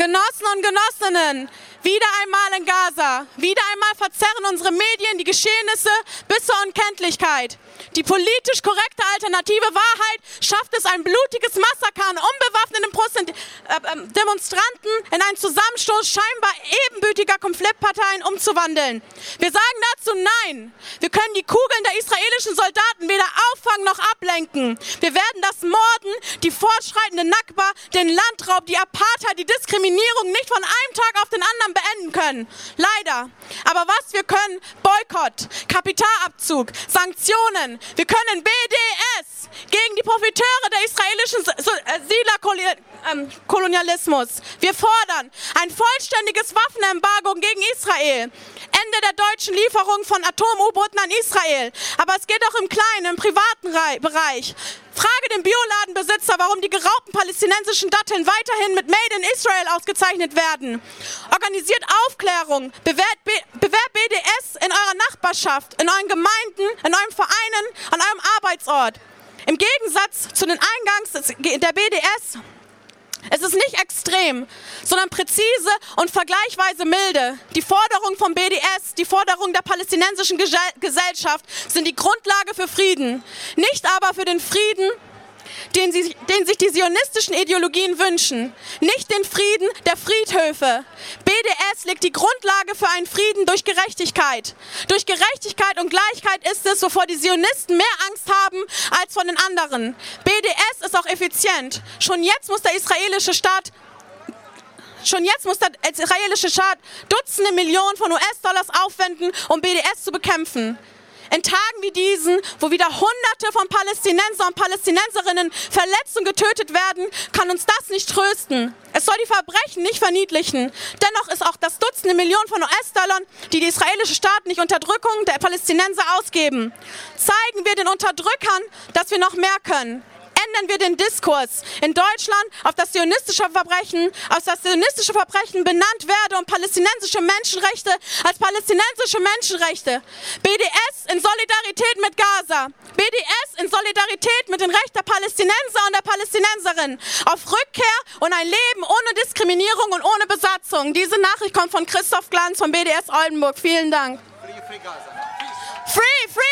Genossen und Genossinnen, wieder einmal in Gaza, wieder einmal verzerren unsere Medien die Geschehnisse bis zur Unkenntlichkeit. Die politisch korrekte alternative Wahrheit schafft es, ein blutiges Massaker an unbewaffneten Demonstranten in einen Zusammenstoß scheinbar ebenbürtiger Konfliktparteien umzuwandeln. Wir sagen dazu Nein. Wir können die Kugeln der israelischen Soldaten weder auffangen noch ablenken. Wir werden das Morden, die fortschreitende Nakba, den Landraub, die Apartheid, die Diskriminierung nicht von einem Tag auf den anderen beenden können. Leider. Aber was wir können, Boykott, Kapitalabzug, Sanktionen. Wir können BDS gegen die Profiteure der israelischen Siedlerkolonialismus. Wir fordern ein vollständiges Waffenembargo gegen Israel. Ende der deutschen Lieferung von Atom-U-Booten an Israel. Aber es geht auch im kleinen, im privaten Bereich. Frage den Bioladenbesitzer, warum die geraubten palästinensischen Datteln weiterhin mit Made in Israel ausgezeichnet werden. Organisiert Aufklärung, bewerbt BDS in eurer Nachbarschaft, in euren Gemeinden, in euren Vereinen, an eurem Arbeitsort. Im Gegensatz zu den Eingangs der BDS, es ist nicht extrem, sondern präzise und vergleichsweise milde. Die Forderungen vom BDS, die Forderungen der palästinensischen Gesellschaft sind die Grundlage für Frieden. Nicht aber für den Frieden, den sich die zionistischen Ideologien wünschen. Nicht den Frieden der Friedhöfe. BDS legt die Grundlage für einen Frieden durch Gerechtigkeit. Durch Gerechtigkeit und Gleichheit ist es, wovor die Zionisten mehr Angst haben als von den anderen. BDS ist auch effizient. Schon jetzt muss der israelische Staat Dutzende Millionen von US-Dollars aufwenden, um BDS zu bekämpfen. In Tagen wie diesen, wo wieder Hunderte von Palästinensern und Palästinenserinnen verletzt und getötet werden, kann uns das nicht trösten. Es soll die Verbrechen nicht verniedlichen. Dennoch ist auch das Dutzende Millionen von US-Dollar, die die israelische Staat nicht Unterdrückung der Palästinenser ausgeben. Zeigen wir den Unterdrückern, dass wir noch mehr können. Ändern wir den Diskurs in Deutschland auf das zionistische Verbrechen benannt werde und palästinensische Menschenrechte als palästinensische Menschenrechte. BDS in Solidarität mit Gaza. BDS in Solidarität mit den Rechten der Palästinenser und der Palästinenserin. Auf Rückkehr und ein Leben ohne Diskriminierung und ohne Besatzung. Diese Nachricht kommt von Christoph Glanz von BDS Oldenburg. Vielen Dank. Free Gaza. Free